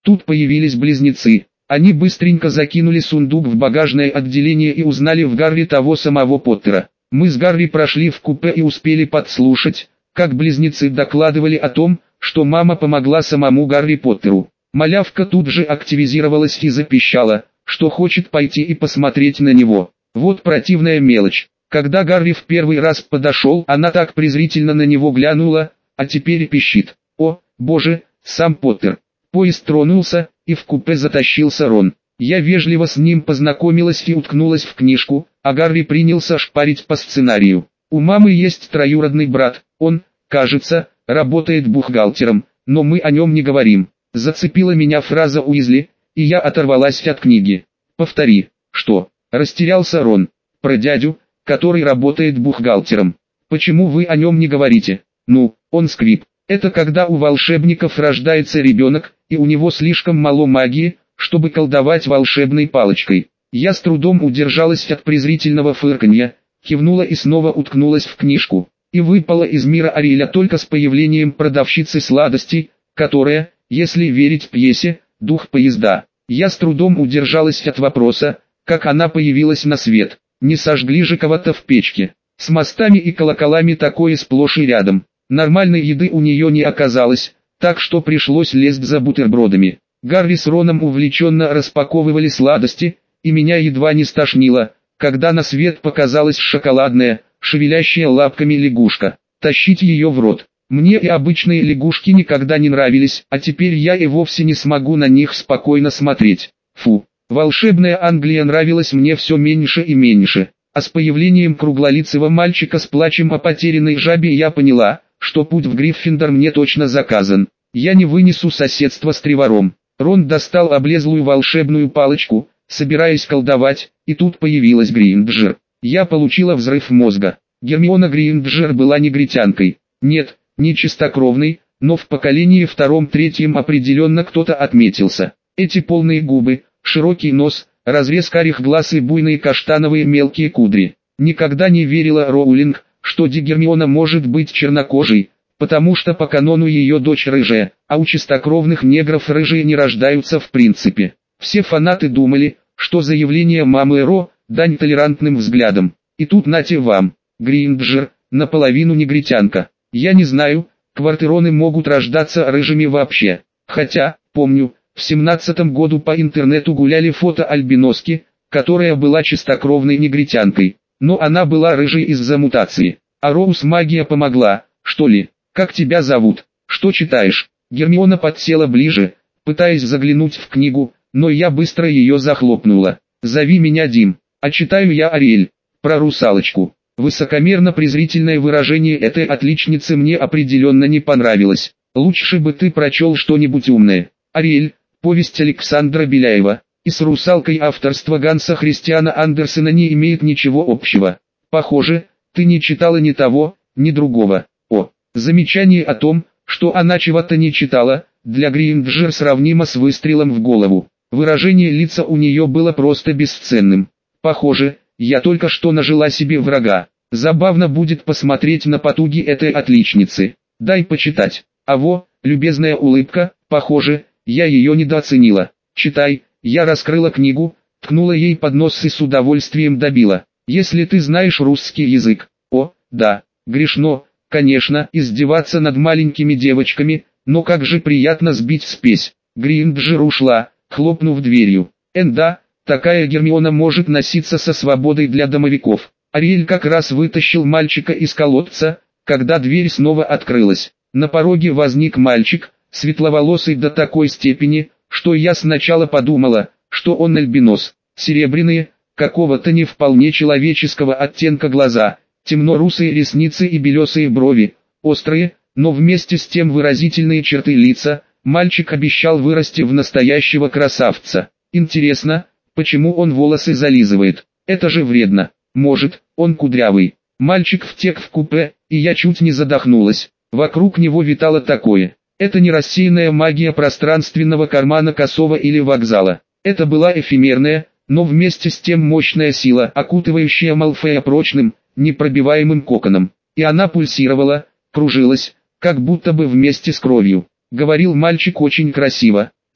Тут появились близнецы. Они быстренько закинули сундук в багажное отделение и узнали в Гарри того самого Поттера. Мы с Гарри прошли в купе и успели подслушать, как близнецы докладывали о том, что мама помогла самому Гарри Поттеру. Малявка тут же активизировалась и запищала, что хочет пойти и посмотреть на него. Вот противная мелочь. Когда Гарри в первый раз подошел, она так презрительно на него глянула, а теперь пищит. О, боже, сам Поттер. Поезд тронулся, и в купе затащился Рон. Я вежливо с ним познакомилась и уткнулась в книжку, а Гарри принялся шпарить по сценарию. У мамы есть троюродный брат, он, кажется, работает бухгалтером, но мы о нем не говорим. Зацепила меня фраза Уизли, и я оторвалась от книги. Повтори, что? Растерялся Рон. Про дядю, который работает бухгалтером. Почему вы о нем не говорите? Ну, он сквиб. Это когда у волшебников рождается ребенок, и у него слишком мало магии, чтобы колдовать волшебной палочкой. Я с трудом удержалась от презрительного фырканья, кивнула и снова уткнулась в книжку. И выпала из мира Ариэля только с появлением продавщицы сладостей, которая, если верить пьесе, дух поезда. Я с трудом удержалась от вопроса, как она появилась на свет. Не сожгли же кого-то в печке. С мостами и колоколами такое сплошь и рядом. Нормальной еды у нее не оказалось, так что пришлось лезть за бутербродами. Гарри с Роном увлеченно распаковывали сладости, и меня едва не стошнило, когда на свет показалась шоколадная, шевелящая лапками лягушка. Тащить ее в рот. Мне и обычные лягушки никогда не нравились, а теперь я и вовсе не смогу на них спокойно смотреть. Фу, волшебная Англия нравилась мне все меньше и меньше. А с появлением круглолицего мальчика с плачем о потерянной жабе я поняла, что путь в Гриффиндор мне точно заказан. Я не вынесу соседства с Тревором. Рон достал облезлую волшебную палочку, собираясь колдовать, и тут появилась Гринджер. Я получила взрыв мозга. Гермиона Гринджер была негритянкой. Нет, не чистокровной, но в поколении втором-третьем определенно кто-то отметился. Эти полные губы, широкий нос, разрез карих глаз и буйные каштановые мелкие кудри. Никогда не верила Роулинг, что Гермиона может быть чернокожей, потому что по канону ее дочь рыжая, а у чистокровных негров рыжие не рождаются в принципе. Все фанаты думали, что заявление мамы Ро – дань толерантным взглядам. И тут нате вам, Гринджер, наполовину негритянка. Я не знаю, квартероны могут рождаться рыжими вообще. Хотя, помню, в 17-м году по интернету гуляли фото альбиноски, которая была чистокровной негритянкой. Но она была рыжей из-за мутации. А Роуз магия помогла, что ли? Как тебя зовут? Что читаешь? Гермиона подсела ближе, пытаясь заглянуть в книгу, но я быстро ее захлопнула. Зови меня Дим, а читаю я Ариэль, про русалочку. Высокомерно-презрительное выражение этой отличницы мне определенно не понравилось. Лучше бы ты прочел что-нибудь умное. Ариэль, повесть Александра Беляева, и с русалкой авторства Ганса Христиана Андерсена не имеет ничего общего. Похоже, ты не читала ни того, ни другого. О, замечание о том, что она чего-то не читала, для Гринджер сравнимо с выстрелом в голову. Выражение лица у нее было просто бесценным. Похоже, я только что нажила себе врага. Забавно будет посмотреть на потуги этой отличницы. Дай почитать. Любезная улыбка, похоже, я ее недооценила. Читай. Я раскрыла книгу, ткнула ей под нос и с удовольствием добила. Если ты знаешь русский язык. О, да, грешно, конечно, издеваться над маленькими девочками, но как же приятно сбить спесь. Гринджер ушла, хлопнув дверью. Да, такая Гермиона может носиться со свободой для домовиков. Ариэль как раз вытащил мальчика из колодца, когда дверь снова открылась. На пороге возник мальчик, светловолосый до такой степени, что я сначала подумала, что он альбинос. Серебряные, какого-то не вполне человеческого оттенка глаза, темно-русые ресницы и белесые брови, острые, но вместе с тем выразительные черты лица. Мальчик обещал вырасти в настоящего красавца. Интересно, почему он волосы зализывает? Это же вредно. Может, он кудрявый. Мальчик втек в купе, и я чуть не задохнулась. Вокруг него витало такое. Это не рассеянная магия пространственного кармана косого или вокзала. Это была эфемерная, но вместе с тем мощная сила, окутывающая Малфоя прочным, непробиваемым коконом. И она пульсировала, кружилась, как будто бы вместе с кровью. Говорил мальчик очень красиво.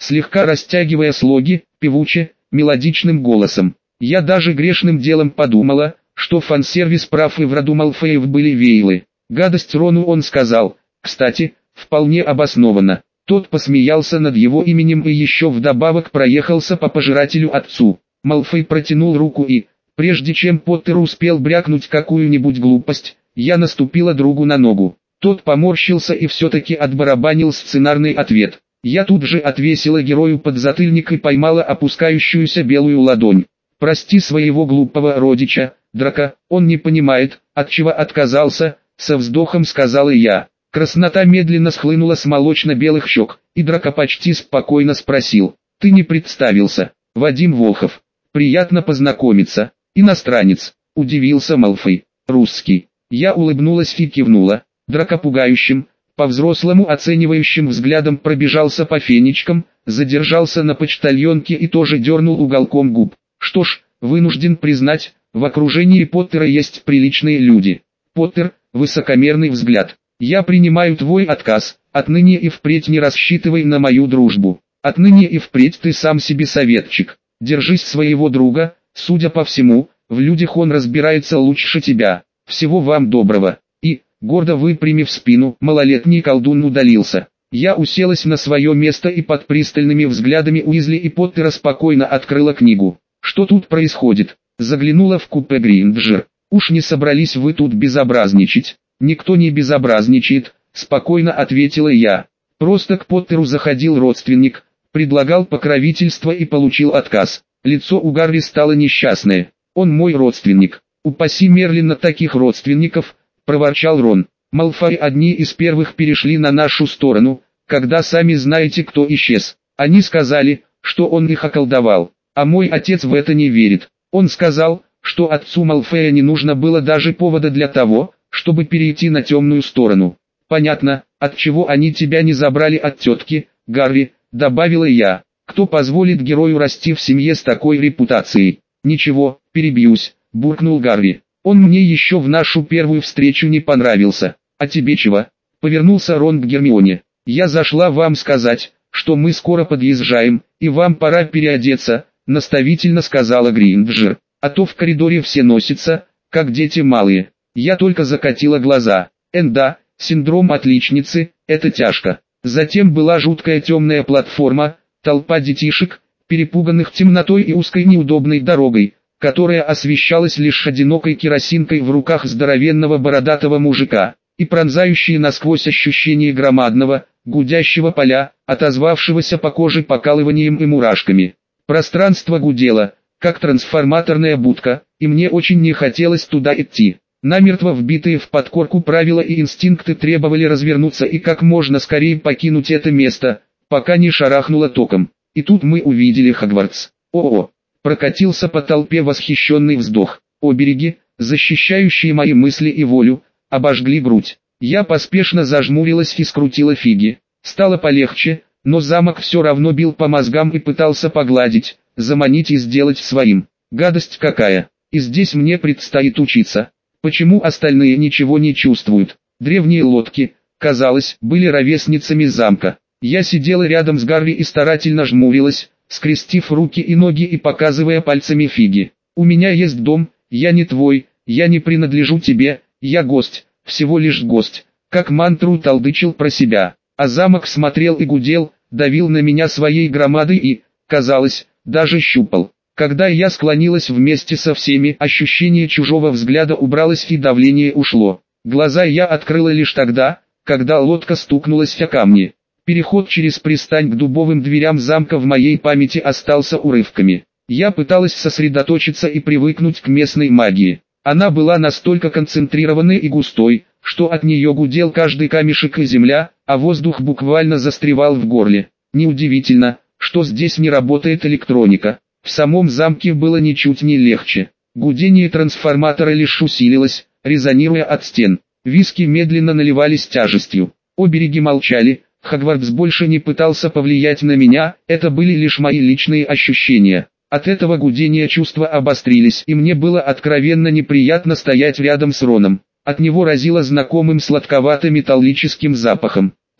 слегка растягивая слоги, певуче, мелодичным голосом. Я даже грешным делом подумала, что фан-сервис прав и в роду Малфоев были вейлы. Гадость Рону он сказал, кстати, вполне обоснованно. Тот посмеялся над его именем и еще вдобавок проехался по пожирателю отцу. Малфой протянул руку и, прежде чем Поттер успел брякнуть какую-нибудь глупость, я наступила другу на ногу. Тот поморщился и все-таки отбарабанил сценарный ответ. Я тут же отвесила герою подзатыльник и поймала опускающуюся белую ладонь. «Прости своего глупого родича, Драко, он не понимает, отчего отказался», — со вздохом сказала я. Краснота медленно схлынула с молочно-белых щек, и Драко почти спокойно спросил: «Ты не представился?» «Вадим Волхов. Приятно познакомиться. Иностранец», — удивился Малфой. «Русский». Я улыбнулась и кивнула. Драко пугающим, по-взрослому оценивающим взглядом пробежался по фенечкам, задержался на почтальонке и тоже дернул уголком губ. «Что ж, вынужден признать, в окружении Поттера есть приличные люди». «Поттер, высокомерный взгляд. Я принимаю твой отказ, отныне и впредь не рассчитывай на мою дружбу. Отныне и впредь ты сам себе советчик. Держись своего друга, судя по всему, в людях он разбирается лучше тебя. Всего вам доброго». И, гордо выпрямив спину, малолетний колдун удалился. Я уселась на свое место и под пристальными взглядами Уизли и Поттера спокойно открыла книгу. «Что тут происходит?» Заглянула в купе Гринджер. «Уж не собрались вы тут безобразничать?» «Никто не безобразничает», — спокойно ответила я. «Просто к Поттеру заходил родственник, предлагал покровительство и получил отказ». Лицо у Гарри стало несчастное. «Он мой родственник. Упаси Мерлина таких родственников», — проворчал Рон. «Малфой одни из первых перешли на нашу сторону, когда сами знаете кто исчез. Они сказали, что он их околдовал, а мой отец в это не верит. Он сказал, что отцу Малфоя не нужно было даже повода для того, чтобы перейти на темную сторону». «Понятно, отчего они тебя не забрали от тетки, Гарри», — добавила я. «Кто позволит герою расти в семье с такой репутацией?» «Ничего, перебьюсь», — буркнул Гарри. «Он мне еще в нашу первую встречу не понравился. А тебе чего?» — повернулся Рон к Гермионе. «Я зашла вам сказать, что мы скоро подъезжаем, и вам пора переодеться», — наставительно сказала Гринджер. «А то в коридоре все носятся, как дети малые». Я только закатила глаза. Да, синдром отличницы, это тяжко. Затем была жуткая темная платформа, толпа детишек, перепуганных темнотой и узкой неудобной дорогой, которая освещалась лишь одинокой керосинкой в руках здоровенного бородатого мужика, и пронзающие насквозь ощущение громадного, гудящего поля, отозвавшегося по коже покалыванием и мурашками. Пространство гудело, как трансформаторная будка, и мне очень не хотелось туда идти. Намертво вбитые в подкорку правила и инстинкты требовали развернуться и как можно скорее покинуть это место, пока не шарахнуло током. И тут мы увидели Хогвартс. О-о! Прокатился по толпе восхищенный вздох. Обереги, защищающие мои мысли и волю, обожгли грудь. Я поспешно зажмурилась и скрутила фиги. Стало полегче, но замок все равно бил по мозгам и пытался погладить, заманить и сделать своим. Гадость какая! И здесь мне предстоит учиться. Почему остальные ничего не чувствуют? Древние лодки, казалось, были ровесницами замка. Я сидела рядом с Гарри и старательно жмурилась, скрестив руки и ноги и показывая пальцами фиги. «У меня есть дом, я не твой, я не принадлежу тебе, я гость, всего лишь гость», как мантру толдычил про себя. А замок смотрел и гудел, давил на меня своей громадой и, казалось, даже щупал. Когда я склонилась вместе со всеми, ощущение чужого взгляда убралось и давление ушло. Глаза я открыла лишь тогда, когда лодка стукнулась о камни. Переход через пристань к дубовым дверям замка в моей памяти остался урывками. Я пыталась сосредоточиться и привыкнуть к местной магии. Она была настолько концентрированной и густой, что от нее гудел каждый камешек и земля, а воздух буквально застревал в горле. Неудивительно, что здесь не работает электроника. В самом замке было ничуть не легче. Гудение трансформатора лишь усилилось, резонируя от стен. Виски медленно наливались тяжестью. Обереги молчали, Хогвартс больше не пытался повлиять на меня, это были лишь мои личные ощущения. От этого гудения чувства обострились, и мне было откровенно неприятно стоять рядом с Роном. От него разило знакомым сладковато-металлическим запахом.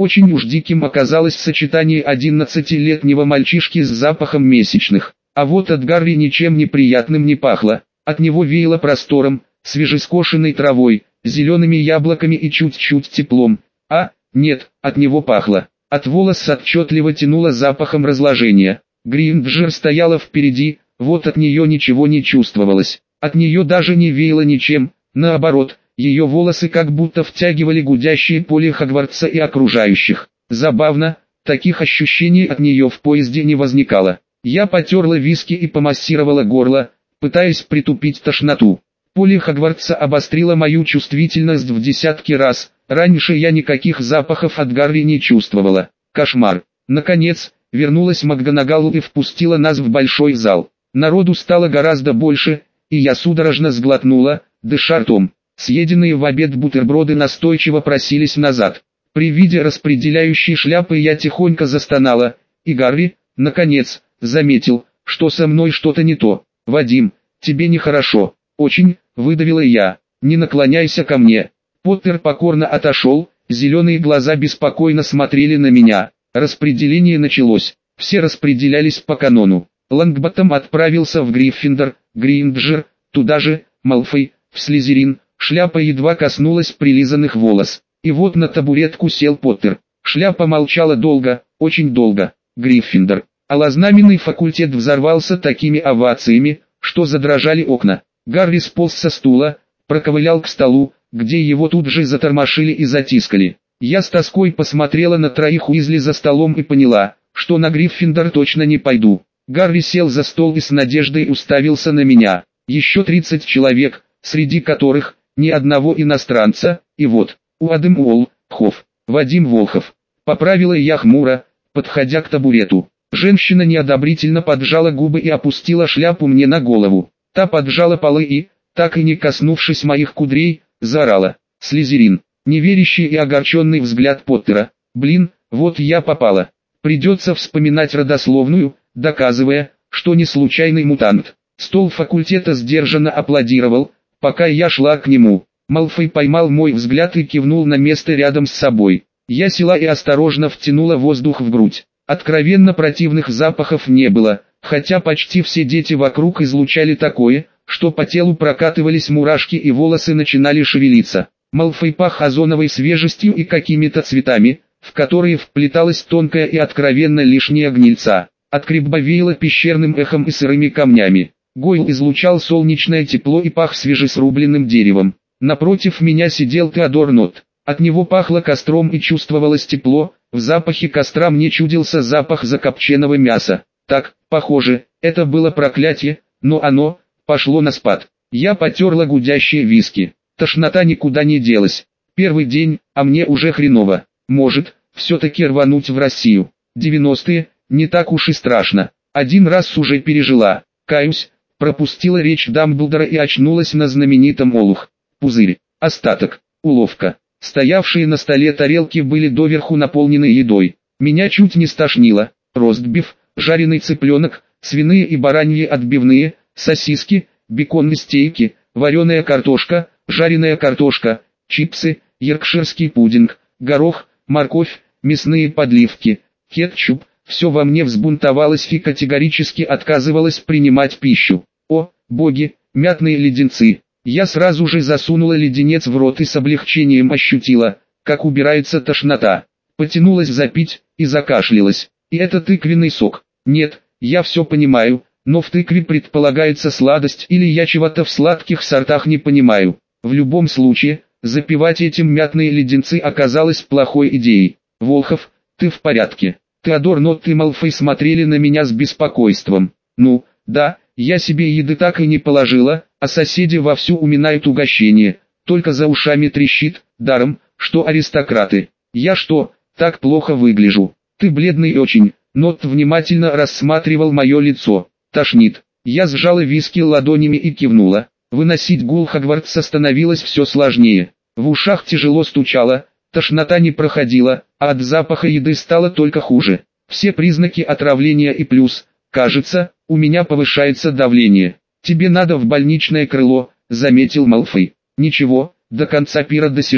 Очень уж диким оказалось сочетание 11-летнего мальчишки с запахом месячных. А вот от Гарри ничем неприятным не пахло. От него веяло простором, свежескошенной травой, зелеными яблоками и чуть-чуть теплом. Нет, от него пахло. От волос отчетливо тянуло запахом разложения. Гринджер стояла впереди, вот от нее ничего не чувствовалось. От нее даже не веяло ничем, наоборот, ее волосы как будто втягивали гудящее поле Хогвартса и окружающих. Забавно, таких ощущений от нее в поезде не возникало. Я потерла виски и помассировала горло, пытаясь притупить тошноту. Поле Хогвартса обострило мою чувствительность в десятки раз. Раньше я никаких запахов от Гарри не чувствовала. Кошмар. Наконец, вернулась МакГонагал и впустила нас в большой зал. Народу стало гораздо больше, и я судорожно сглотнула, дыша ртом. Съеденные в обед бутерброды настойчиво просились назад. При виде распределяющей шляпы я тихонько застонала, и Гарри, наконец, заметил, что со мной что-то не то. «Вадим, тебе нехорошо». «Очень», — выдавила я. «Не наклоняйся ко мне». Поттер покорно отошел, зеленые глаза беспокойно смотрели на меня. Распределение началось. Все распределялись по канону. Лонгботтом отправился в Гриффиндор, Гринджер, туда же, Малфой, в Слизерин. Шляпа едва коснулась прилизанных волос. И вот на табуретку сел Поттер. Шляпа молчала долго, очень долго. Гриффиндор. Алознаменный факультет взорвался такими овациями, что задрожали окна. Гарри сполз со стула, проковылял к столу, где его тут же затормошили и затискали. Я с тоской посмотрела на троих Уизли за столом и поняла, что на Гриффиндор точно не пойду. Гарри сел за стол и с надеждой уставился на меня. Еще 30 человек, среди которых ни одного иностранца, и вот, Уадым Уолхов, Вадим Волхов. Поправила я хмуро, подходя к табурету. Женщина неодобрительно поджала губы и опустила шляпу мне на голову. Та поджала полы и, так и не коснувшись моих кудрей, заорала. Слизерин. Неверящий и огорченный взгляд Поттера. Блин, вот я попала. Придется вспоминать родословную, доказывая, что не случайный мутант. Стол факультета сдержанно аплодировал, пока я шла к нему. Малфой поймал мой взгляд и кивнул на место рядом с собой. Я села и осторожно втянула воздух в грудь. Откровенно противных запахов не было, хотя почти все дети вокруг излучали такое, что по телу прокатывались мурашки и волосы начинали шевелиться. Малфой пах озоновой свежестью и какими-то цветами, в которые вплеталась тонкая и откровенно лишняя гнильца. От Крибба веяло пещерным эхом и сырыми камнями. Гойл излучал солнечное тепло и пах свежесрубленным деревом. Напротив меня сидел Теодор Нот. От него пахло костром и чувствовалось тепло, в запахе костра мне чудился запах закопченного мяса. Так, похоже, это было проклятие, но оно пошло на спад. Я потерла гудящие виски. Тошнота никуда не делась. Первый день, а мне уже хреново. Может, все-таки рвануть в Россию. 90-е, не так уж и страшно. Один раз уже пережила. Каюсь, пропустила речь Дамблдора и очнулась на знаменитом олух. Пузырь. Остаток. Уловка. Стоявшие на столе тарелки были доверху наполнены едой. Меня чуть не стошнило. Ростбиф, жареный цыпленок, свиные и бараньи отбивные, сосиски, беконные стейки, вареная картошка, жареная картошка, чипсы, йоркширский пудинг, горох, морковь, мясные подливки, кетчуп. Все во мне взбунтовалось и категорически отказывалось принимать пищу. О, боги, мятные леденцы. Я сразу же засунула леденец в рот и с облегчением ощутила, как убирается тошнота. Потянулась запить и закашлялась. И это тыквенный сок. Нет, я все понимаю, но в тыкве предполагается сладость или я чего-то в сладких сортах не понимаю. В любом случае, запивать этим мятные леденцы оказалось плохой идеей. Волхов, ты в порядке? Теодор Нот и Малфой смотрели на меня с беспокойством. Ну, да, я себе еды так и не положила, а соседи вовсю уминают угощение, только за ушами трещит, даром, что аристократы. Я что, так плохо выгляжу? Ты бледный очень. Нот внимательно рассматривал мое лицо. Тошнит. Я сжала виски ладонями и кивнула. Выносить гул Хогвартса становилось все сложнее. В ушах тяжело стучало, тошнота не проходила, а от запаха еды стало только хуже. Все признаки отравления и плюс, кажется, у меня повышается давление. Тебе надо в больничное крыло, заметил Малфой. Ничего, до конца пира досижу.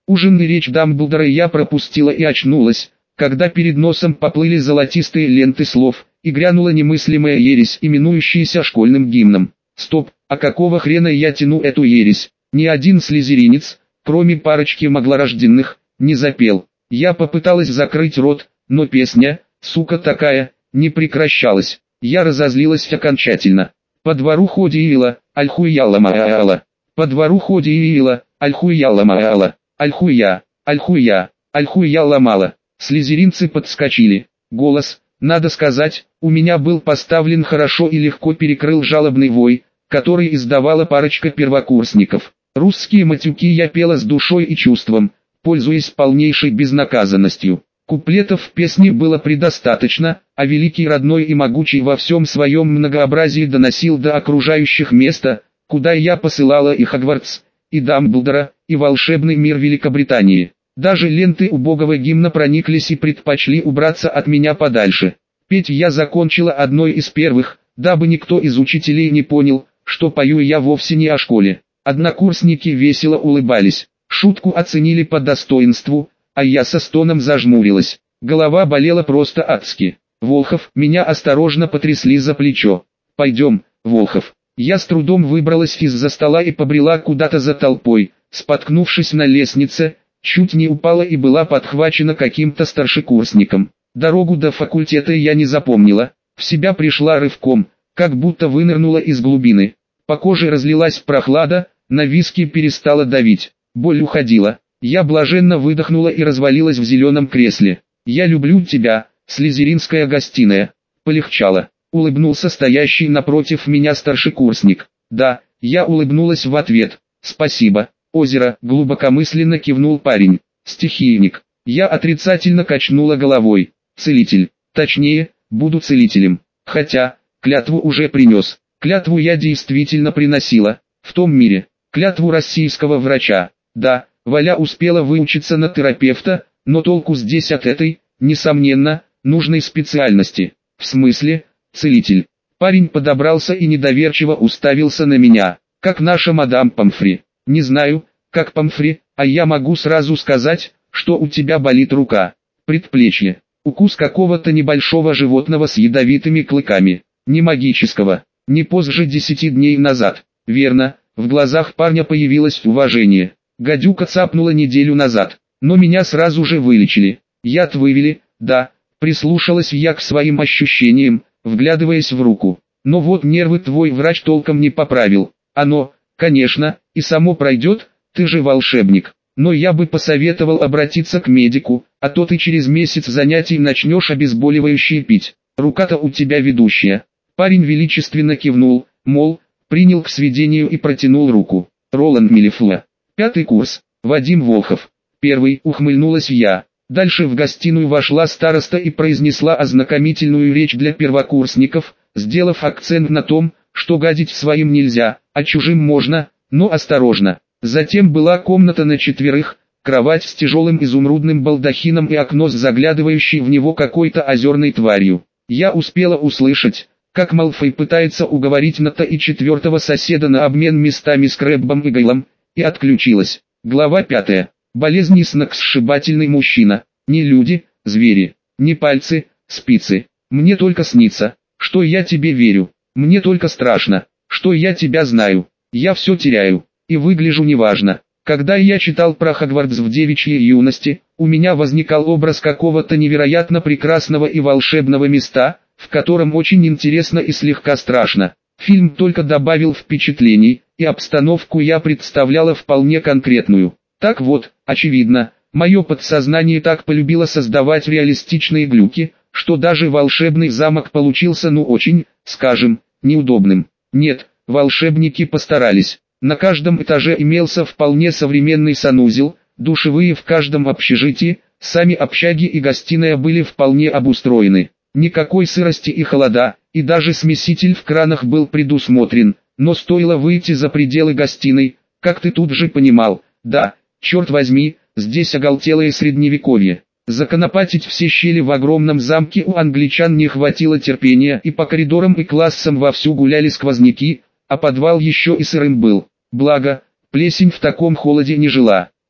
Ужин и речь Дамблдора я пропустила и очнулась, когда перед носом поплыли золотистые ленты слов, и грянула немыслимая ересь, именующаяся школьным гимном. Стоп, а какого хрена я тяну эту ересь? Ни один слизеринец, кроме парочки маглорожденных, не запел. Я попыталась закрыть рот, но песня, сука такая, не прекращалась. Я разозлилась окончательно. По двору ходила, альхуяла маала. По двору ходила, альхуяла маала. Альхуя, альхуя, альхуя ломала. Слизеринцы подскочили. Голос, надо сказать, у меня был поставлен хорошо и легко перекрыл жалобный вой, который издавала парочка первокурсников. Русские матюки я пела с душой и чувством, пользуясь полнейшей безнаказанностью. Куплетов в песне было предостаточно, а великий родной и могучий во всем своем многообразии доносил до окружающих места, куда я посылала и Хогвартс, и Дамблдора, и волшебный мир Великобритании. Даже ленты убогого гимна прониклись и предпочли убраться от меня подальше. Петь я закончила одной из первых, дабы никто из учителей не понял, что пою я вовсе не о школе. Однокурсники весело улыбались, шутку оценили по достоинству, а я со стоном зажмурилась. Голова болела просто адски. Волхов, меня осторожно потрясли за плечо. «Пойдем, Волхов». Я с трудом выбралась из-за стола и побрела куда-то за толпой, споткнувшись на лестнице, чуть не упала и была подхвачена каким-то старшекурсником. Дорогу до факультета я не запомнила, в себя пришла рывком, как будто вынырнула из глубины. По коже разлилась прохлада, на виски перестала давить, боль уходила. Я блаженно выдохнула и развалилась в зеленом кресле. «Я люблю тебя, слизеринская гостиная». Полегчало. Улыбнулся стоящий напротив меня старшекурсник. «Да», я улыбнулась в ответ. «Спасибо». «Озеро», глубокомысленно кивнул парень. «Стихийник». Я отрицательно качнула головой. «Целитель. Точнее, буду целителем. Хотя, клятву уже принес. Клятву я действительно приносила. В том мире. Клятву российского врача. Да, Валя успела выучиться на терапевта, но толку здесь от этой, несомненно, нужной специальности. В смысле, целитель». Парень подобрался и недоверчиво уставился на меня, как наша мадам Помфри. «Не знаю, как Помфри, а я могу сразу сказать, что у тебя болит рука, предплечье, укус какого-то небольшого животного с ядовитыми клыками, не магического, не позже 10 дней назад». «Верно». В глазах парня появилось уважение. «Гадюка цапнула неделю назад, но меня сразу же вылечили. Яд вывели, да». Прислушалась я к своим ощущениям, вглядываясь в руку. «Но вот нервы твой врач толком не поправил. Оно, конечно, и само пройдет, ты же волшебник. Но я бы посоветовал обратиться к медику, а то ты через месяц занятий начнешь обезболивающие пить. Рука-то у тебя ведущая». Парень величественно кивнул, мол, принял к сведению и протянул руку. «Роланд Мелифлуа. 5-й курс. Вадим Волхов. 1-й», ухмыльнулась я. Дальше в гостиную вошла староста и произнесла ознакомительную речь для первокурсников, сделав акцент на том, что гадить своим нельзя, а чужим можно, но осторожно. Затем была комната на 4, кровать с тяжелым изумрудным балдахином и окно с заглядывающей в него какой-то озерной тварью. Я успела услышать, как Малфой пытается уговорить Ната и 4-го соседа на обмен местами с Крэббом и Гайлом, и отключилась. Глава 5. Болезни сногсшибательный мужчина. Не люди, звери, не пальцы, спицы. Мне только снится, что я тебе верю. Мне только страшно, что я тебя знаю. Я все теряю, и выгляжу неважно. Когда я читал про Хогвартс в девичьей юности, у меня возникал образ какого-то невероятно прекрасного и волшебного места, в котором очень интересно и слегка страшно. Фильм только добавил впечатлений, и обстановку я представляла вполне конкретную. Так вот, очевидно, мое подсознание так полюбило создавать реалистичные глюки, что даже волшебный замок получился очень, скажем, неудобным. Нет, волшебники постарались. На каждом этаже имелся вполне современный санузел, душевые в каждом общежитии, сами общаги и гостиная были вполне обустроены. Никакой сырости и холода, и даже смеситель в кранах был предусмотрен, но стоило выйти за пределы гостиной, как ты тут же понимал, да, черт возьми, здесь оголтелое средневековье. Законопатить все щели в огромном замке у англичан не хватило терпения, и по коридорам и классам вовсю гуляли сквозняки, а подвал еще и сырым был. Благо, плесень в таком холоде не жила.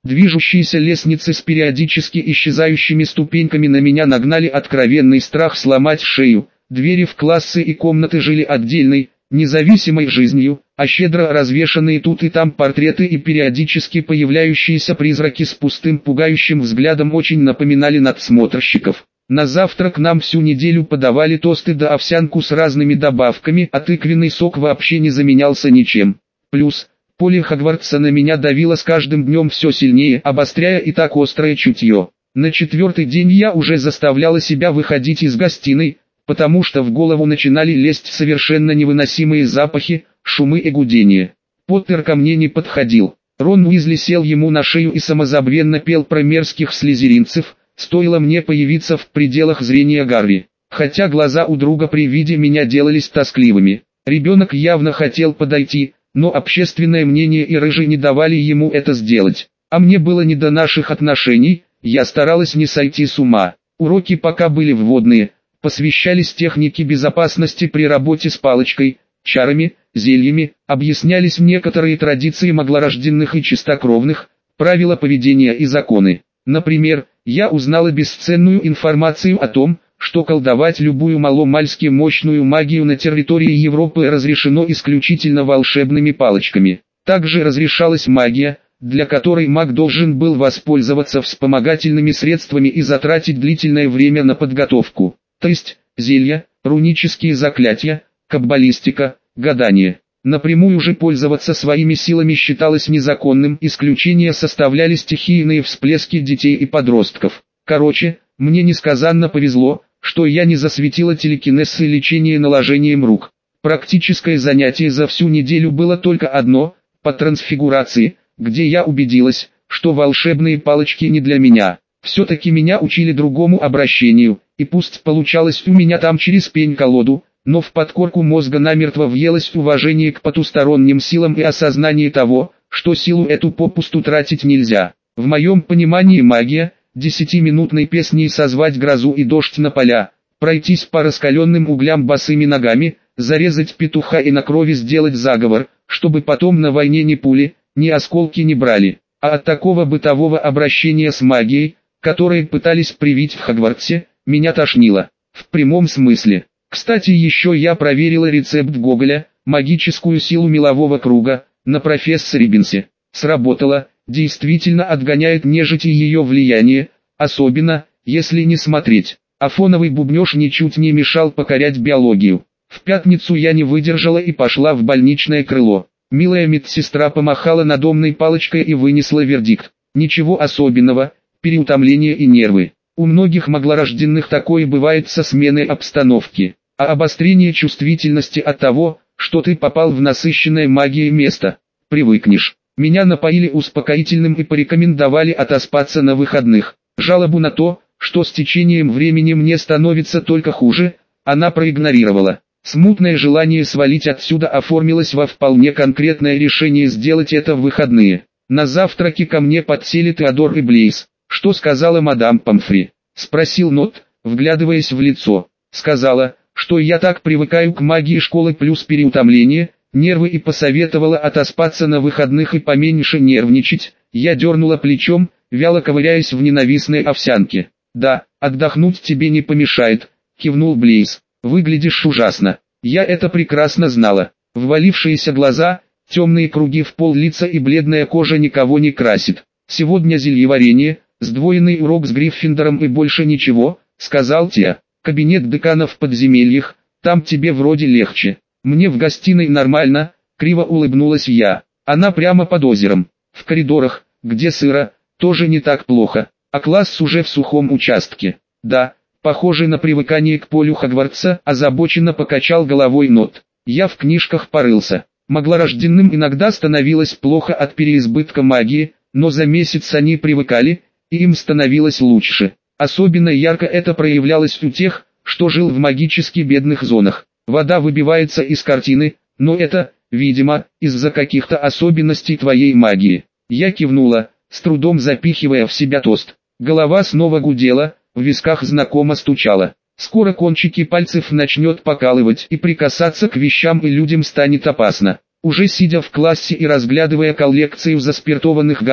Движущиеся лестницы с периодически исчезающими ступеньками на меня нагнали откровенный страх сломать шею. Двери в классы и комнаты жили отдельной, независимой жизнью, а щедро развешанные тут и там портреты и периодически появляющиеся призраки с пустым пугающим взглядом очень напоминали надсмотрщиков. На завтрак нам всю неделю подавали тосты да овсянку с разными добавками, а тыквенный сок вообще не заменялся ничем. Плюс, поле Хогвартса на меня давило с каждым днем все сильнее, обостряя и так острое чутье. На 4-й день я уже заставляла себя выходить из гостиной, потому что в голову начинали лезть совершенно невыносимые запахи, шумы и гудения. Поттер ко мне не подходил. Рон Уизли сел ему на шею и самозабвенно пел про мерзких слизеринцев, стоило мне появиться в пределах зрения Гарри. Хотя глаза у друга при виде меня делались тоскливыми. Ребенок явно хотел подойти, но общественное мнение и Рыжий не давали ему это сделать. А мне было не до наших отношений, я старалась не сойти с ума. Уроки пока были вводные, посвящались технике безопасности при работе с палочкой, чарами, зельями, объяснялись некоторые традиции маглорожденных и чистокровных, правила поведения и законы. Например, я узнала бесценную информацию о том, что колдовать любую маломальски мощную магию на территории Европы разрешено исключительно волшебными палочками. Также разрешалась магия, для которой маг должен был воспользоваться вспомогательными средствами и затратить длительное время на подготовку. То есть, зелья, рунические заклятия, каббалистика, гадание. Напрямую же пользоваться своими силами считалось незаконным, исключения составляли стихийные всплески детей и подростков. Короче, мне несказанно повезло, что я не засветила телекинез и лечение наложением рук. Практическое занятие за всю неделю было только одно, по трансфигурации, где я убедилась, что волшебные палочки не для меня. Все-таки меня учили другому обращению, и пусть получалось у меня там через пень-колоду, но в подкорку мозга намертво въелось уважение к потусторонним силам и осознание того, что силу эту попусту тратить нельзя. В моем понимании магия – 10-минутной песней созвать грозу и дождь на поля, пройтись по раскаленным углям босыми ногами, зарезать петуха и на крови сделать заговор, чтобы потом на войне ни пули, ни осколки не брали. А от такого бытового обращения с магией, которые пытались привить в Хогвартсе, меня тошнило. В прямом смысле. Кстати, еще я проверила рецепт Гоголя, магическую силу мелового круга, на профессоре Бинсе. Сработало, действительно отгоняет нежить и ее влияние, особенно, если не смотреть. А фоновый бубнеж ничуть не мешал покорять биологию. В пятницу я не выдержала и пошла в больничное крыло. Милая медсестра помахала надомной палочкой и вынесла вердикт. Ничего особенного, переутомление и нервы. У многих маглорожденных такое бывает со сменой обстановки. А обострение чувствительности от того, что ты попал в насыщенное магией место. Привыкнешь. Меня напоили успокоительным и порекомендовали отоспаться на выходных. Жалобу на то, что с течением времени мне становится только хуже, она проигнорировала. Смутное желание свалить отсюда оформилось во вполне конкретное решение сделать это в выходные. На завтраке ко мне подсели Теодор и Блейз. «Что сказала мадам Помфри?» — спросил Нот, вглядываясь в лицо. «Сказала, что я так привыкаю к магии школы плюс переутомление, нервы и посоветовала отоспаться на выходных и поменьше нервничать». Я дернула плечом, вяло ковыряясь в ненавистной овсянке. «Да, отдохнуть тебе не помешает», — кивнул Блейз. «Выглядишь ужасно». Я это прекрасно знала. Ввалившиеся глаза, темные круги в пол лица и бледная кожа никого не красит. «Сегодня зельеварение, сдвоенный урок с Гриффиндором и больше ничего», — сказал Теа. «Кабинет декана в подземельях, там тебе вроде легче». «Мне в гостиной нормально», — криво улыбнулась я. «Она прямо под озером. В коридорах, где сыро, тоже не так плохо, а класс уже в сухом участке». «Да, похоже на привыкание к полю Хогвартса», — озабоченно покачал головой Нот. «Я в книжках порылся. Маглорожденным иногда становилось плохо от переизбытка магии, но за месяц они привыкали, и им становилось лучше. Особенно ярко это проявлялось у тех, что жил в магически бедных зонах. Вода выбивается из картины, но это, видимо, из-за каких-то особенностей твоей магии». Я кивнула, с трудом запихивая в себя тост. Голова снова гудела, в висках знакомо стучала. Скоро кончики пальцев начнет покалывать, и прикасаться к вещам и людям станет опасно. Уже сидя в классе и разглядывая коллекцию заспиртованных гадов,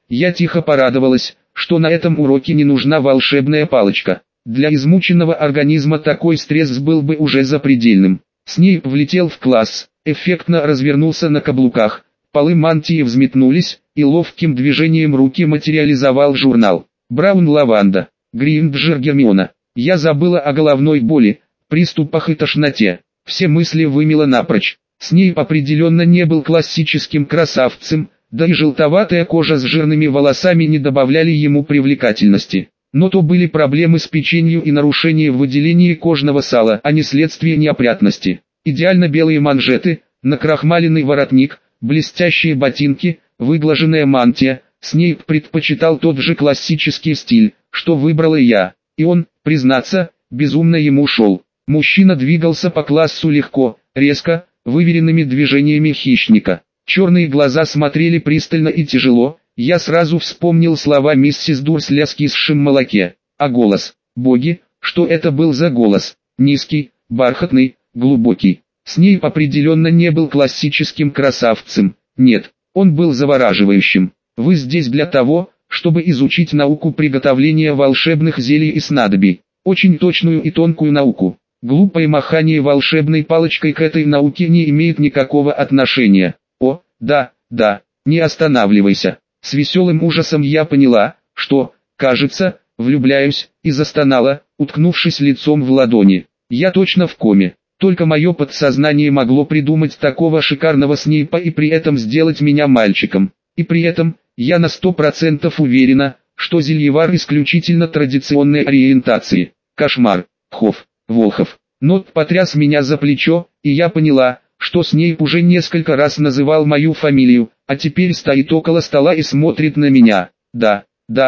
Я тихо порадовалась, что на этом уроке не нужна волшебная палочка. Для измученного организма такой стресс был бы уже запредельным. Снейп влетел в класс, эффектно развернулся на каблуках, полы мантии взметнулись, и ловким движением руки материализовал журнал. Браун Лаванда, Гринджер Гермиона. Я забыла о головной боли, приступах и тошноте. Все мысли вымело напрочь. Снейп определенно не был классическим красавцем, да и желтоватая кожа с жирными волосами не добавляли ему привлекательности. Но то были проблемы с печенью и нарушение в выделении кожного сала, а не следствие неопрятности. Идеально белые манжеты, накрахмаленный воротник, блестящие ботинки, выглаженная мантия. Снейп предпочитал тот же классический стиль, что выбрала я. И он, признаться, безумно ему шел. Мужчина двигался по классу легко, резко, выверенными движениями хищника. Черные глаза смотрели пристально и тяжело. Я сразу вспомнил слова миссис Дурсли о скисшем молоке. А голос? Боги, что это был за голос? Низкий, бархатный, глубокий. Снейп определенно не был классическим красавцем. Нет, он был завораживающим. Вы здесь для того, чтобы изучить науку приготовления волшебных зелий и снадобий. Очень точную и тонкую науку. Глупое махание волшебной палочкой к этой науке не имеет никакого отношения. О, да, не останавливайся. С веселым ужасом я поняла, что, кажется, влюбляюсь, и застонала, уткнувшись лицом в ладони. Я точно в коме. Только мое подсознание могло придумать такого шикарного Снейпа и при этом сделать меня мальчиком. И при этом, я на 100% уверена, что Зельевар исключительно традиционной ориентации. Кошмар. Волхов. Нот потряс меня за плечо, и я поняла, что Снейп уже несколько раз называл мою фамилию, а теперь стоит около стола и смотрит на меня. Да,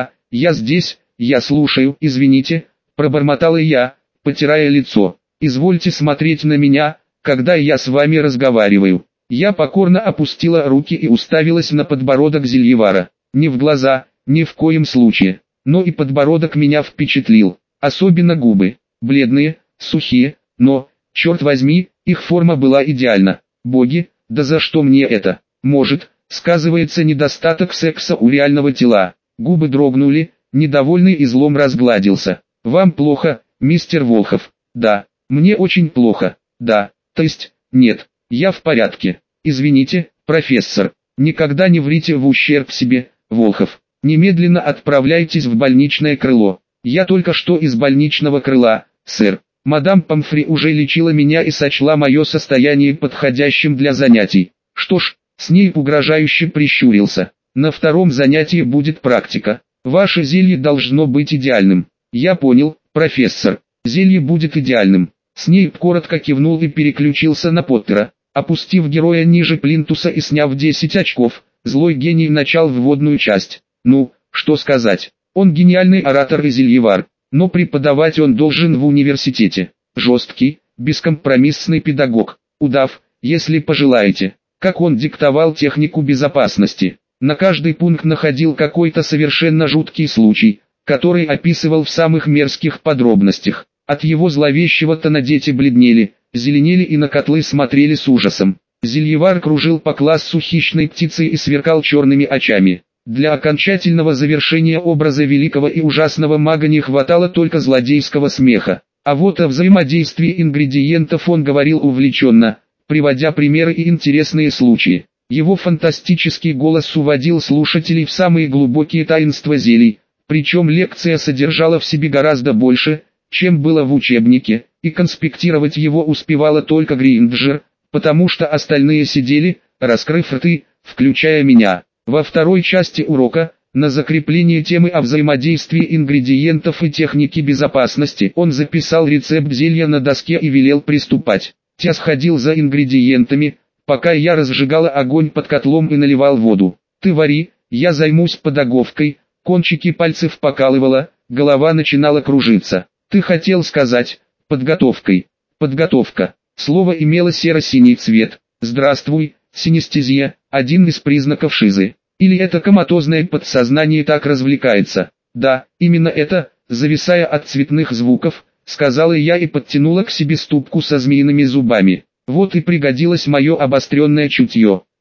я здесь, я слушаю, извините, пробормотала я, потирая лицо. Извольте смотреть на меня, когда я с вами разговариваю. Я покорно опустила руки и уставилась на подбородок Зельевара. Не в глаза, ни в коем случае. Но и подбородок меня впечатлил. Особенно губы. Бледные, сухие, но, черт возьми, их форма была идеальна. Боги, да за что мне это? Может, сказывается недостаток секса у реального тела. Губы дрогнули, недовольный излом разгладился. Вам плохо, мистер Волхов? Да, мне очень плохо. Да, то есть, нет, я в порядке. Извините, профессор, никогда не врите в ущерб себе, Волхов. Немедленно отправляйтесь в больничное крыло. Я только что из больничного крыла, сэр. Мадам Помфри уже лечила меня и сочла мое состояние подходящим для занятий. Что ж, Снейп угрожающе прищурился. На втором занятии будет практика. Ваше зелье должно быть идеальным. Я понял, профессор. Зелье будет идеальным. Снейп коротко кивнул и переключился на Поттера. Опустив героя ниже плинтуса и сняв 10 очков, злой гений начал вводную часть. Ну, что сказать. Он гениальный оратор и зельевар. Но преподавать он должен в университете. Жесткий, бескомпромиссный педагог. Удав, если пожелаете. Как он диктовал технику безопасности. На каждый пункт находил какой-то совершенно жуткий случай, который описывал в самых мерзких подробностях. От его зловещего тона дети бледнели, зеленели и на котлы смотрели с ужасом. Зельевар кружил по классу хищной птицей и сверкал черными очами. Для окончательного завершения образа великого и ужасного мага не хватало только злодейского смеха. А вот о взаимодействии ингредиентов он говорил увлеченно, приводя примеры и интересные случаи. Его фантастический голос уводил слушателей в самые глубокие таинства зелий, причем лекция содержала в себе гораздо больше, чем было в учебнике, и конспектировать его успевала только Гринджер, потому что остальные сидели, раскрыв рты, включая меня. Во второй части урока, на закрепление темы о взаимодействии ингредиентов и технике безопасности, он записал рецепт зелья на доске и велел приступать. Я сходил за ингредиентами, пока я разжигала огонь под котлом и наливал воду. Ты вари, я займусь подоготовкой. Кончики пальцев покалывало, голова начинала кружиться. Ты хотел сказать, подготовкой. Подготовка. Слово имело серо-синий цвет. Здравствуй, синестезия, один из признаков шизы. Или это коматозное подсознание так развлекается? Да, именно это, зависая от цветных звуков, сказала я и подтянула к себе ступку со змеиными зубами. Вот и пригодилось мое обостренное чутье.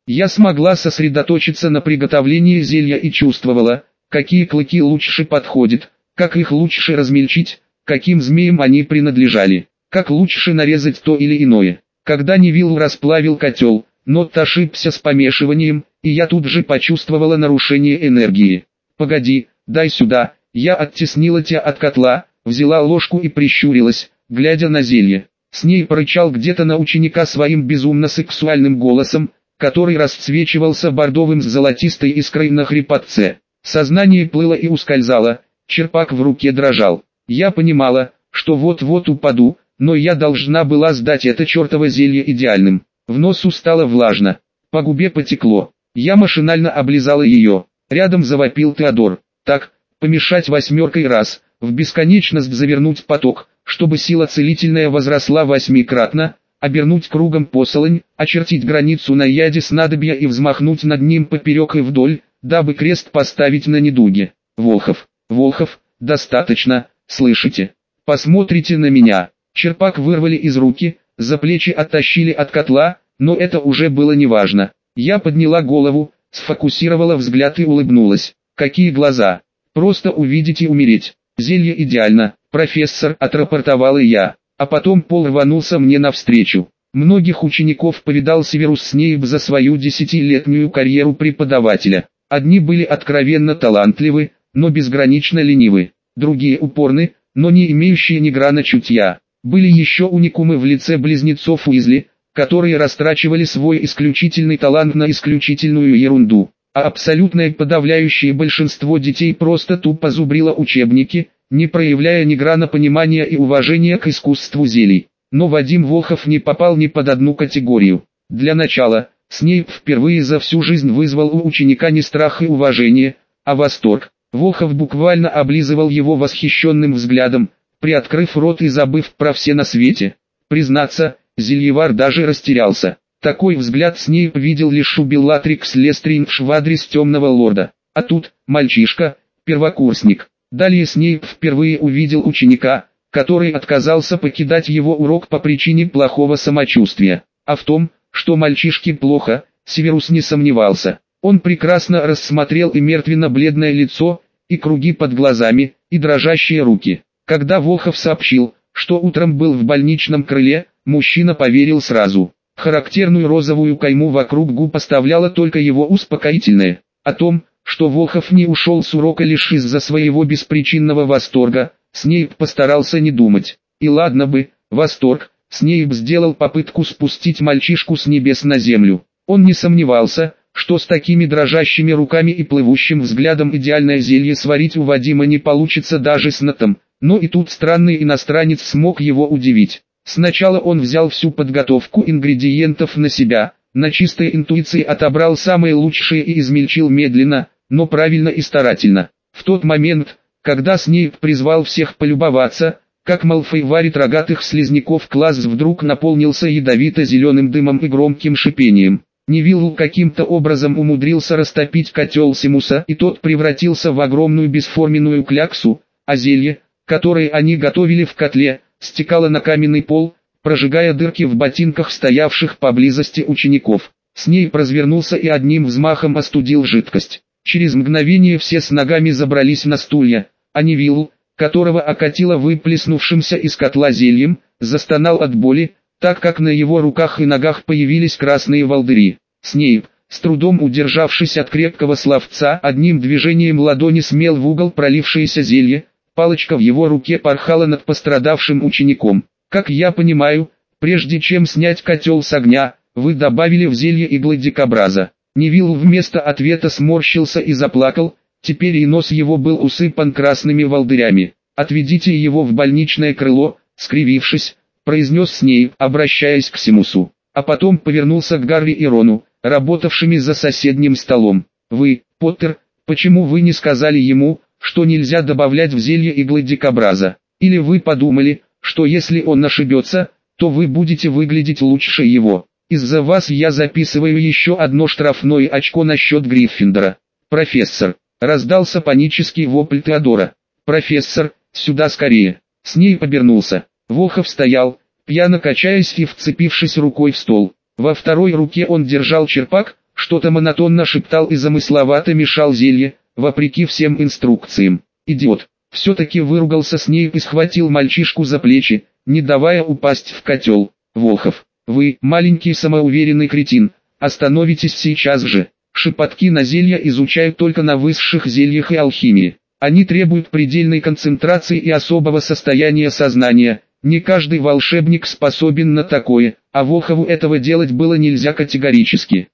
Я смогла сосредоточиться на приготовлении зелья и чувствовала, какие клыки лучше подходят, как их лучше размельчить, каким змеям они принадлежали, как лучше нарезать то или иное. Когда Невилл расплавил котел, Нот ошибся с помешиванием, и я тут же почувствовала нарушение энергии. «Погоди, дай сюда». Я оттеснила тебя от котла, взяла ложку и прищурилась, глядя на зелье. С ней порычал где-то на ученика своим безумно сексуальным голосом, который расцвечивался бордовым с золотистой искрой на хрипотце. Сознание плыло и ускользало, черпак в руке дрожал. Я понимала, что вот-вот упаду, но я должна была сдать это чертово зелье идеальным. В носу стало влажно, по губе потекло. Я машинально облизала ее. Рядом завопил Теодор. Так, помешать 8 раз, в бесконечность завернуть поток, чтобы сила целительная возросла 8-кратно, обернуть кругом посолонь, очертить границу на яде снадобья и взмахнуть над ним поперек и вдоль, дабы крест поставить на недуге. Волхов, Волхов, достаточно, слышите? Посмотрите на меня. Черпак вырвали из руки, за плечи оттащили от котла, но это уже было неважно. Я подняла голову, сфокусировала взгляд и улыбнулась. Какие глаза! Просто увидеть и умереть. Зелье идеально, профессор, отрапортовала я. А потом Пол рванулся мне навстречу. Многих учеников повидал Северус Снейп за свою 10-летнюю карьеру преподавателя. Одни были откровенно талантливы, но безгранично ленивы. Другие упорны, но не имеющие ни грана чутья. Были еще уникумы в лице близнецов Уизли, которые растрачивали свой исключительный талант на исключительную ерунду. А абсолютное подавляющее большинство детей просто тупо зубрило учебники, не проявляя ни грана понимания и уважения к искусству зелий. Но Вадим Волхов не попал ни под одну категорию. Для начала, Снейп впервые за всю жизнь вызвал у ученика не страх и уважение, а восторг. Волхов буквально облизывал его восхищенным взглядом, приоткрыв рот и забыв про все на свете. Признаться, Зельевар даже растерялся. Такой взгляд Снейп видел лишь у Беллатрикс Лестриндж в адрес темного лорда. А тут, мальчишка, первокурсник. Далее Снейп впервые увидел ученика, который отказался покидать его урок по причине плохого самочувствия. А в том, что мальчишке плохо, Северус не сомневался. Он прекрасно рассмотрел и мертвенно-бледное лицо, и круги под глазами, и дрожащие руки. Когда Волхов сообщил, что утром был в больничном крыле, мужчина поверил сразу. Характерную розовую кайму вокруг губ оставляла только его успокоительное. О том, что Волхов не ушел с урока лишь из-за своего беспричинного восторга, Снейп постарался не думать. И ладно бы, восторг, Снейп сделал попытку спустить мальчишку с небес на землю. Он не сомневался, что с такими дрожащими руками и плывущим взглядом идеальное зелье сварить у Вадима не получится даже с Нотом. Но и тут странный иностранец смог его удивить. Сначала он взял всю подготовку ингредиентов на себя, на чистой интуиции отобрал самые лучшие и измельчил медленно, но правильно и старательно. В тот момент, когда Снейп призвал всех полюбоваться, как Малфой варит рогатых слизняков, класс вдруг наполнился ядовито-зеленым дымом и громким шипением. Невилл каким-то образом умудрился растопить котел Симуса, и тот превратился в огромную бесформенную кляксу, а зелье, которое они готовили в котле, стекало на каменный пол, прожигая дырки в ботинках стоявших поблизости учеников. Снейп развернулся и одним взмахом остудил жидкость. Через мгновение все с ногами забрались на стулья, а Невилл, которого окатило выплеснувшимся из котла зельем, застонал от боли, так как на его руках и ногах появились красные волдыри. Снейп, с трудом удержавшись от крепкого словца, одним движением ладони смел в угол пролившееся зелье. Палочка в его руке порхала над пострадавшим учеником. Как я понимаю, прежде чем снять котел с огня, вы добавили в зелье иглы дикобраза. Невилл вместо ответа сморщился и заплакал, теперь и нос его был усыпан красными волдырями. «Отведите его в больничное крыло», скривившись, произнес Снейп, обращаясь к Симусу. А потом повернулся к Гарри и Рону, работавшими за соседним столом. «Вы, Поттер, почему вы не сказали ему, что нельзя добавлять в зелье иглы дикобраза? Или вы подумали, что если он ошибется, то вы будете выглядеть лучше его? Из-за вас я записываю еще одно штрафное очко на счет Гриффиндора». «Профессор!» — раздался панический вопль Теодора. «Профессор, сюда скорее!» Снейп обернулся. Волхов стоял, пьяно качаясь и вцепившись рукой в стол. Во второй руке он держал черпак, что-то монотонно шептал и замысловато мешал зелье, вопреки всем инструкциям. «Идиот!» Все-таки выругался Снейп и схватил мальчишку за плечи, не давая упасть в котел. «Волхов, вы, маленький самоуверенный кретин, остановитесь сейчас же!» Шепотки на зелья изучают только на высших зельях и алхимии. Они требуют предельной концентрации и особого состояния сознания. Не каждый волшебник способен на такое, а Волхову этого делать было нельзя категорически.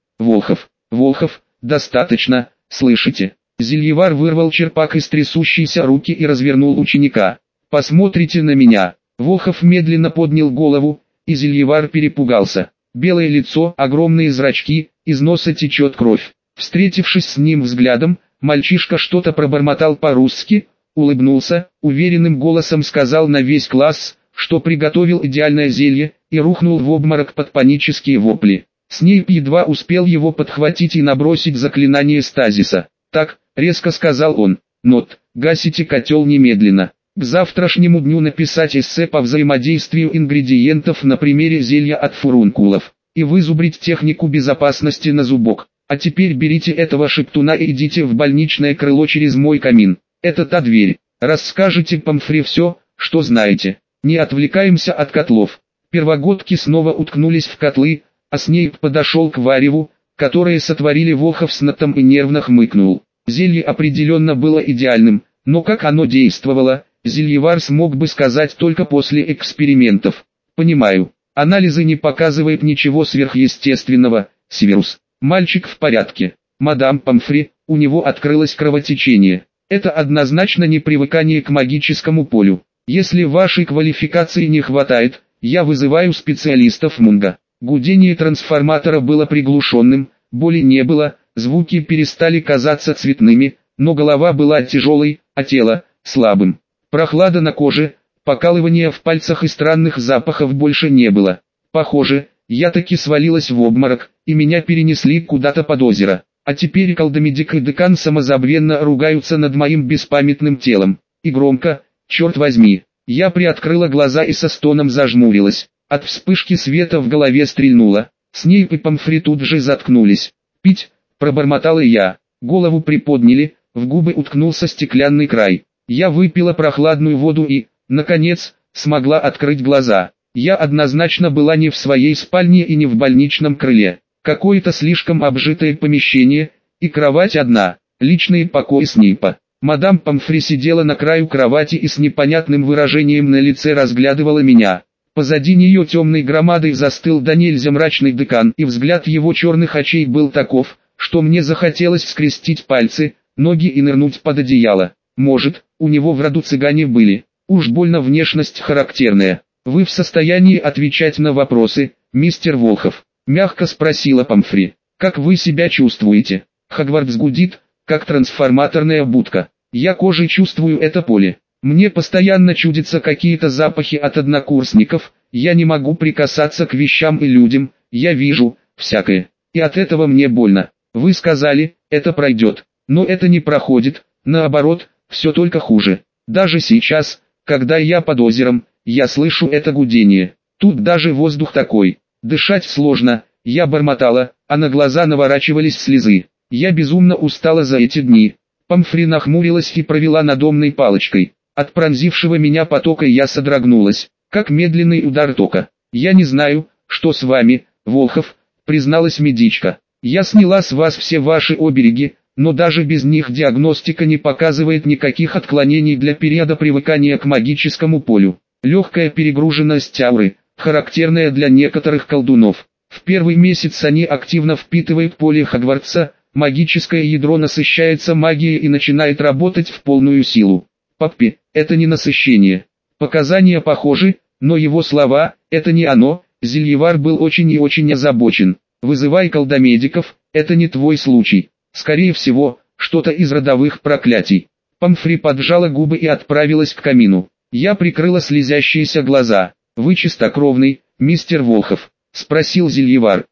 Волхов, достаточно, слышите?» Зельевар вырвал черпак из трясущейся руки и развернул ученика. «Посмотрите на меня». Волхов медленно поднял голову, и Зельевар перепугался. Белое лицо, огромные зрачки, из носа течет кровь. Встретившись с ним взглядом, мальчишка что-то пробормотал по-русски, улыбнулся, уверенным голосом сказал на весь класс, что приготовил идеальное зелье, и рухнул в обморок под панические вопли. Снейп едва успел его подхватить и набросить заклинание стазиса. «Так», — резко сказал он, — «Нот, гасите котел немедленно. К завтрашнему дню написать эссе по взаимодействию ингредиентов на примере зелья от фурункулов, и вызубрить технику безопасности на зубок. А теперь берите этого шептуна и идите в больничное крыло через мой камин. Это та дверь. Расскажите Помфри все, что знаете. Не отвлекаемся от котлов». Первогодки снова уткнулись в котлы, а Снейп подошел к вареву, которое сотворили Волхов с Нотом, и нервно хмыкнул. Зелье определенно было идеальным, но как оно действовало, Зельевар смог бы сказать только после экспериментов. «Понимаю. Анализы не показывают ничего сверхъестественного, Северус. Мальчик в порядке. Мадам Помфри, у него открылось кровотечение. Это однозначно не привыкание к магическому полю. Если вашей квалификации не хватает, я вызываю специалистов Мунга». Гудение трансформатора было приглушенным, боли не было, звуки перестали казаться цветными, но голова была тяжелой, а тело – слабым. Прохлада на коже, покалывания в пальцах и странных запахов больше не было. Похоже, я таки свалилась в обморок, и меня перенесли куда-то под озеро. А теперь колдомедик и декан самозабвенно ругаются над моим беспамятным телом. И громко, черт возьми. Я приоткрыла глаза и со стоном зажмурилась. От вспышки света в голове стрельнуло. Снейп и Помфри тут же заткнулись. «Пить», — пробормотала я. Голову приподняли, в губы уткнулся стеклянный край. Я выпила прохладную воду и, наконец, смогла открыть глаза. Я однозначно была не в своей спальне и не в больничном крыле. Какое-то слишком обжитое помещение, и кровать одна, личные покои Снейпа. Мадам Помфри сидела на краю кровати и с непонятным выражением на лице разглядывала меня. Позади нее темной громадой застыл до нельзя мрачный декан, и взгляд его черных очей был таков, что мне захотелось скрестить пальцы, ноги и нырнуть под одеяло. Может, у него в роду цыгане были. Уж больно внешность характерная. «Вы в состоянии отвечать на вопросы, мистер Волхов?» — мягко спросила Помфри. «Как вы себя чувствуете?» Хогвартс гудит, как трансформаторная будка. Я кожей чувствую это поле. Мне постоянно чудятся какие-то запахи от однокурсников, я не могу прикасаться к вещам и людям, я вижу всякое. И от этого мне больно. Вы сказали, это пройдет. Но это не проходит, наоборот, все только хуже. Даже сейчас, когда я под озером, я слышу это гудение. Тут даже воздух такой. Дышать сложно, я бормотала, а на глаза наворачивались слезы. Я безумно устала за эти дни. Помфри нахмурилась и провела надомной палочкой. От пронзившего меня потока я содрогнулась, как медленный удар тока. «Я не знаю, что с вами, Волхов», — призналась медичка. «Я сняла с вас все ваши обереги, но даже без них диагностика не показывает никаких отклонений для периода привыкания к магическому полю. Легкая перегруженность ауры, характерная для некоторых колдунов. В первый месяц они активно впитывают поле Хогвартса, магическое ядро насыщается магией и начинает работать в полную силу. Паппи, это не насыщение. Показания похожи, но его слова, это не оно». Зельевар был очень и очень озабочен. «Вызывай колдомедиков, это не твой случай. Скорее всего, что-то из родовых проклятий». Помфри поджала губы и отправилась к камину. Я прикрыла слезящиеся глаза. «Вы чистокровный, мистер Волхов?» — спросил Зельевар.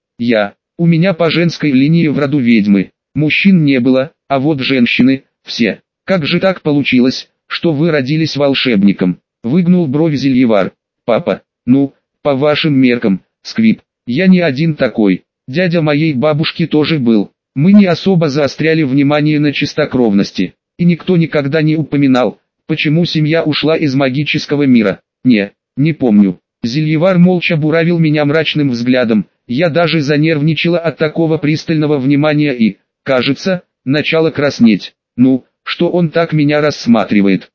У меня по женской линии в роду ведьмы. Мужчин не было, а вот женщины, все. Как же так получилось, что вы родились волшебником?» — выгнул бровь Зельевар. «Папа, ну, по вашим меркам, Сквиб, я не один такой. Дядя моей бабушки тоже был. Мы не особо заостряли внимание на чистокровности. И никто никогда не упоминал, почему семья ушла из магического мира. Не помню. Зельевар молча буравил меня мрачным взглядом. Я даже занервничала от такого пристального внимания и, кажется, начала краснеть. Ну, что он так меня рассматривает?